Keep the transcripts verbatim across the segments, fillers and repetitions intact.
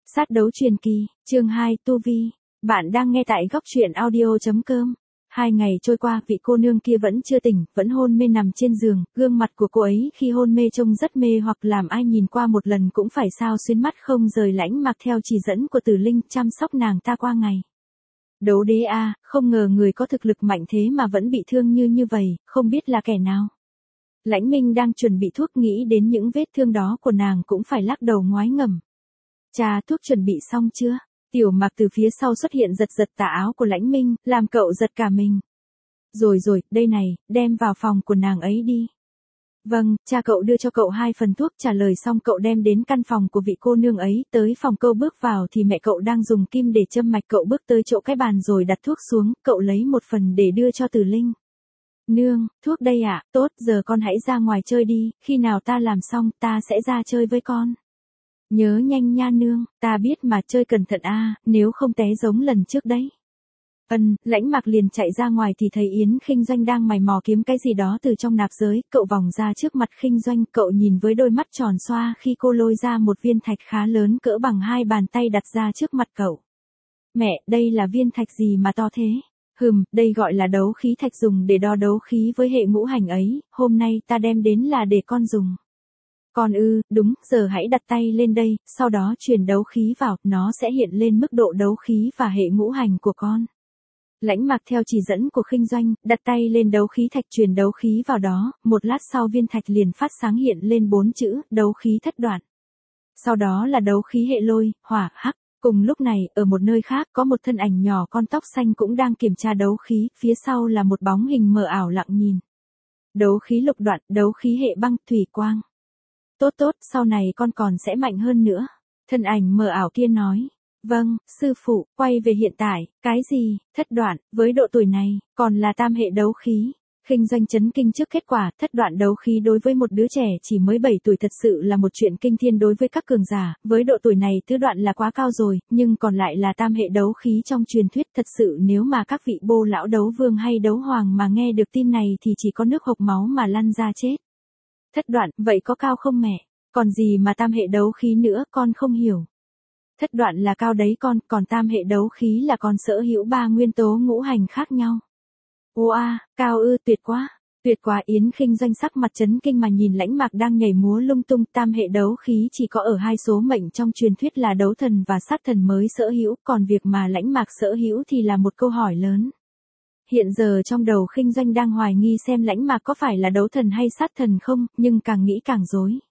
Sát đấu truyền kỳ, chương hai, Tu Vi. Bạn đang nghe tại góc truyện audio chấm com. Hai ngày trôi qua, vị cô nương kia vẫn chưa tỉnh, vẫn hôn mê nằm trên giường, gương mặt của cô ấy khi hôn mê trông rất mê hoặc làm ai nhìn qua một lần cũng phải sao xuyến mắt không rời Lãnh Mặc theo chỉ dẫn của Tử Linh chăm sóc nàng ta qua ngày. Đấu đế a, không ngờ người có thực lực mạnh thế mà vẫn bị thương như như vậy, không biết là kẻ nào. Lãnh Minh đang chuẩn bị thuốc nghĩ đến những vết thương đó của nàng cũng phải lắc đầu ngoái ngầm. Cha, thuốc chuẩn bị xong chưa? Tiểu Mặc từ phía sau xuất hiện giật giật tà áo của Lãnh Minh, làm cậu giật cả mình. Rồi rồi, đây này, đem vào phòng của nàng ấy đi. Vâng, cha. Cậu đưa cho cậu hai phần thuốc, trả lời xong cậu đem đến căn phòng của vị cô nương ấy, tới phòng cậu bước vào thì mẹ cậu đang dùng kim để châm mạch, cậu bước tới chỗ cái bàn rồi đặt thuốc xuống, cậu lấy một phần để đưa cho Tử Linh. Nương, thuốc đây ạ, à? Tốt, giờ con hãy ra ngoài chơi đi, khi nào ta làm xong ta sẽ ra chơi với con. Nhớ nhanh nha nương, ta biết mà, chơi cẩn thận a, à, nếu không té giống lần trước đấy. Ân, Lãnh Mặc liền chạy ra ngoài thì thấy Yến Khinh Doanh đang mày mò kiếm cái gì đó từ trong nạp giới, cậu vòng ra trước mặt Khinh Doanh, cậu nhìn với đôi mắt tròn xoa khi cô lôi ra một viên thạch khá lớn cỡ bằng hai bàn tay đặt ra trước mặt cậu. Mẹ, đây là viên thạch gì mà to thế? Hừm, đây gọi là đấu khí thạch, dùng để đo đấu khí với hệ ngũ hành ấy, hôm nay ta đem đến là để con dùng. Con ư, đúng, giờ hãy đặt tay lên đây, sau đó truyền đấu khí vào, nó sẽ hiện lên mức độ đấu khí và hệ ngũ hành của con. Lãnh Mặc theo chỉ dẫn của Khinh Doanh, đặt tay lên đấu khí thạch truyền đấu khí vào đó, một lát sau viên thạch liền phát sáng hiện lên bốn chữ, đấu khí thất đoạn. Sau đó là đấu khí hệ lôi, hỏa, hắc. Cùng lúc này, ở một nơi khác có một thân ảnh nhỏ con tóc xanh cũng đang kiểm tra đấu khí, phía sau là một bóng hình mờ ảo lặng nhìn. Đấu khí lục đoạn, đấu khí hệ băng, thủy quang. Tốt tốt, sau này con còn sẽ mạnh hơn nữa. Thân ảnh mờ ảo kia nói. Vâng, sư phụ, quay về hiện tại, cái gì, thất đoạn, với độ tuổi này, còn là tam hệ đấu khí. Khinh Doanh chấn kinh trước kết quả, thất đoạn đấu khí đối với một đứa trẻ chỉ mới bảy tuổi thật sự là một chuyện kinh thiên đối với các cường giả, với độ tuổi này tứ đoạn là quá cao rồi, nhưng còn lại là tam hệ đấu khí trong truyền thuyết, thật sự nếu mà các vị bô lão đấu vương hay đấu hoàng mà nghe được tin này thì chỉ có nước hộc máu mà lăn ra chết. Thất đoạn, vậy có cao không mẹ? Còn gì mà tam hệ đấu khí nữa, con không hiểu. Thất đoạn là cao đấy con, còn tam hệ đấu khí là con sở hữu ba nguyên tố ngũ hành khác nhau. Ô a, cao ư, tuyệt quá, tuyệt quá. Yến Khinh Doanh sắc mặt chấn kinh mà nhìn Lãnh Mặc đang nhảy múa lung tung, tam hệ đấu khí chỉ có ở hai số mệnh trong truyền thuyết là đấu thần và sát thần mới sở hữu, còn việc mà Lãnh Mặc sở hữu thì là một câu hỏi lớn. Hiện giờ trong đầu Khinh Doanh đang hoài nghi xem Lãnh Mặc có phải là đấu thần hay sát thần không, nhưng càng nghĩ càng rối.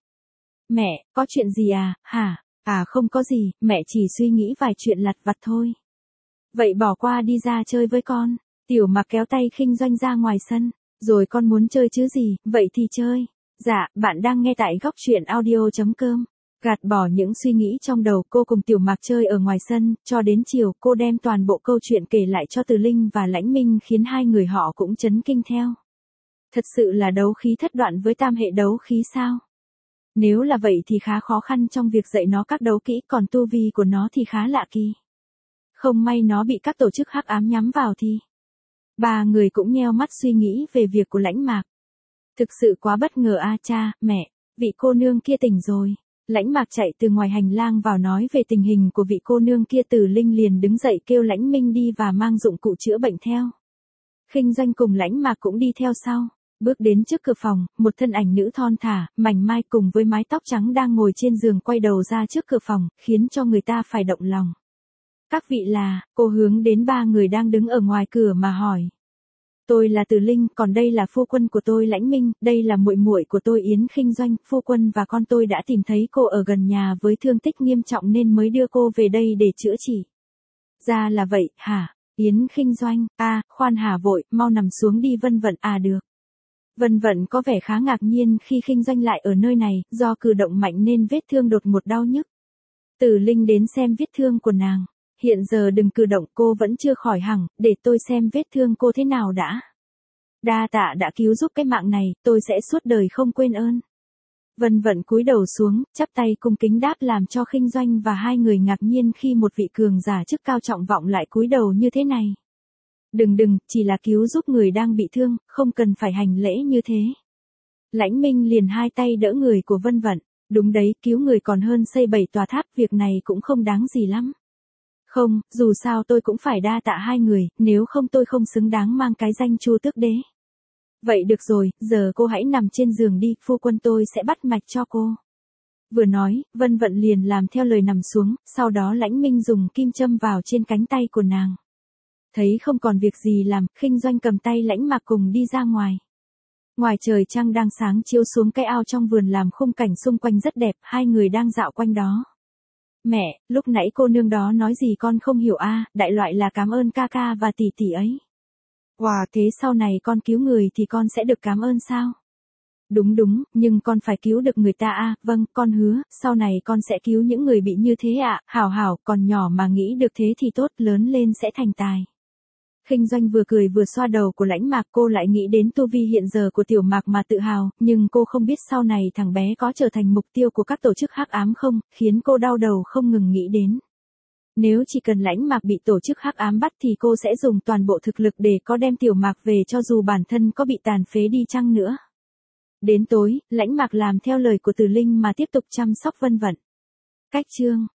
Mẹ, có chuyện gì à, hả? À không có gì, mẹ chỉ suy nghĩ vài chuyện lặt vặt thôi. Vậy bỏ qua đi, ra chơi với con. Tiểu Mặc kéo tay Khinh Doanh ra ngoài sân. Rồi con muốn chơi chứ gì, vậy thì chơi. Dạ, bạn đang nghe tại góc truyện audio chấm com. Gạt bỏ những suy nghĩ trong đầu, cô cùng Tiểu Mặc chơi ở ngoài sân, cho đến chiều cô đem toàn bộ câu chuyện kể lại cho Tử Linh và Lãnh Minh khiến hai người họ cũng chấn kinh theo. Thật sự là đấu khí thất đoạn với tam hệ đấu khí sao? Nếu là vậy thì khá khó khăn trong việc dạy nó các đấu kỹ, còn tu vi của nó thì khá lạ kỳ. Không may nó bị các tổ chức hắc ám nhắm vào thì... Ba người cũng nheo mắt suy nghĩ về việc của Lãnh Mặc. Thực sự quá bất ngờ a. Cha, mẹ, vị cô nương kia tỉnh rồi. Lãnh Mặc chạy từ ngoài hành lang vào nói về tình hình của vị cô nương kia. Tử Linh liền đứng dậy kêu Lãnh Minh đi và mang dụng cụ chữa bệnh theo. Khinh Doanh cùng Lãnh Mặc cũng đi theo sau. Bước đến trước cửa phòng, một thân ảnh nữ thon thả, mảnh mai cùng với mái tóc trắng đang ngồi trên giường quay đầu ra trước cửa phòng, khiến cho người ta phải động lòng. Các vị là, cô hướng đến ba người đang đứng ở ngoài cửa mà hỏi. Tôi là Tử Linh, còn đây là phu quân của tôi Lãnh Minh, đây là muội muội của tôi Yến Khinh Doanh, phu quân và con tôi đã tìm thấy cô ở gần nhà với thương tích nghiêm trọng nên mới đưa cô về đây để chữa trị. Ra là vậy, hả? Yến Khinh Doanh, a, à, khoan hả vội, mau nằm xuống đi. Vân Vận, à được. Vân Vận có vẻ khá ngạc nhiên khi Khinh Doanh lại ở nơi này, do cử động mạnh nên vết thương đột ngột đau nhức. Tử Linh đến xem vết thương của nàng. Hiện giờ đừng cử động, cô vẫn chưa khỏi hẳn, để tôi xem vết thương cô thế nào đã. Đa tạ đã cứu giúp cái mạng này, tôi sẽ suốt đời không quên ơn. Vân Vận cúi đầu xuống, chắp tay cung kính đáp, làm cho Khinh Doanh và hai người ngạc nhiên khi một vị cường giả chức cao trọng vọng lại cúi đầu như thế này. Đừng đừng, chỉ là cứu giúp người đang bị thương, không cần phải hành lễ như thế. Lãnh Minh liền hai tay đỡ người của Vân Vận. Đúng đấy, cứu người còn hơn xây bảy tòa tháp, việc này cũng không đáng gì lắm. Không, dù sao tôi cũng phải đa tạ hai người, nếu không tôi không xứng đáng mang cái danh Chu Tước Đế. Vậy được rồi, giờ cô hãy nằm trên giường đi, phu quân tôi sẽ bắt mạch cho cô. Vừa nói, Vân Vận liền làm theo lời nằm xuống, sau đó Lãnh Minh dùng kim châm vào trên cánh tay của nàng. Thấy không còn việc gì làm, Khinh Doanh cầm tay Lãnh Mạc cùng đi ra ngoài. Ngoài trời trăng đang sáng chiếu xuống cái ao trong vườn làm khung cảnh xung quanh rất đẹp, hai người đang dạo quanh đó. Mẹ, lúc nãy cô nương đó nói gì con không hiểu a, đại loại là cảm ơn ca ca và tỷ tỷ ấy. Wow, thế sau này con cứu người thì con sẽ được cảm ơn sao? Đúng đúng, nhưng con phải cứu được người ta a, vâng, con hứa, sau này con sẽ cứu những người bị như thế ạ, à. Hảo hảo, còn nhỏ mà nghĩ được thế thì tốt, lớn lên sẽ thành tài. Khinh Doanh vừa cười vừa xoa đầu của Lãnh Mạc, cô lại nghĩ đến tu vi hiện giờ của Tiểu Mạc mà tự hào, nhưng cô không biết sau này thằng bé có trở thành mục tiêu của các tổ chức hắc ám không, khiến cô đau đầu không ngừng nghĩ đến. Nếu chỉ cần Lãnh Mạc bị tổ chức hắc ám bắt thì cô sẽ dùng toàn bộ thực lực để có đem Tiểu Mạc về cho dù bản thân có bị tàn phế đi chăng nữa. Đến tối, Lãnh Mạc làm theo lời của Từ Linh mà tiếp tục chăm sóc Vân Vận. Cách chương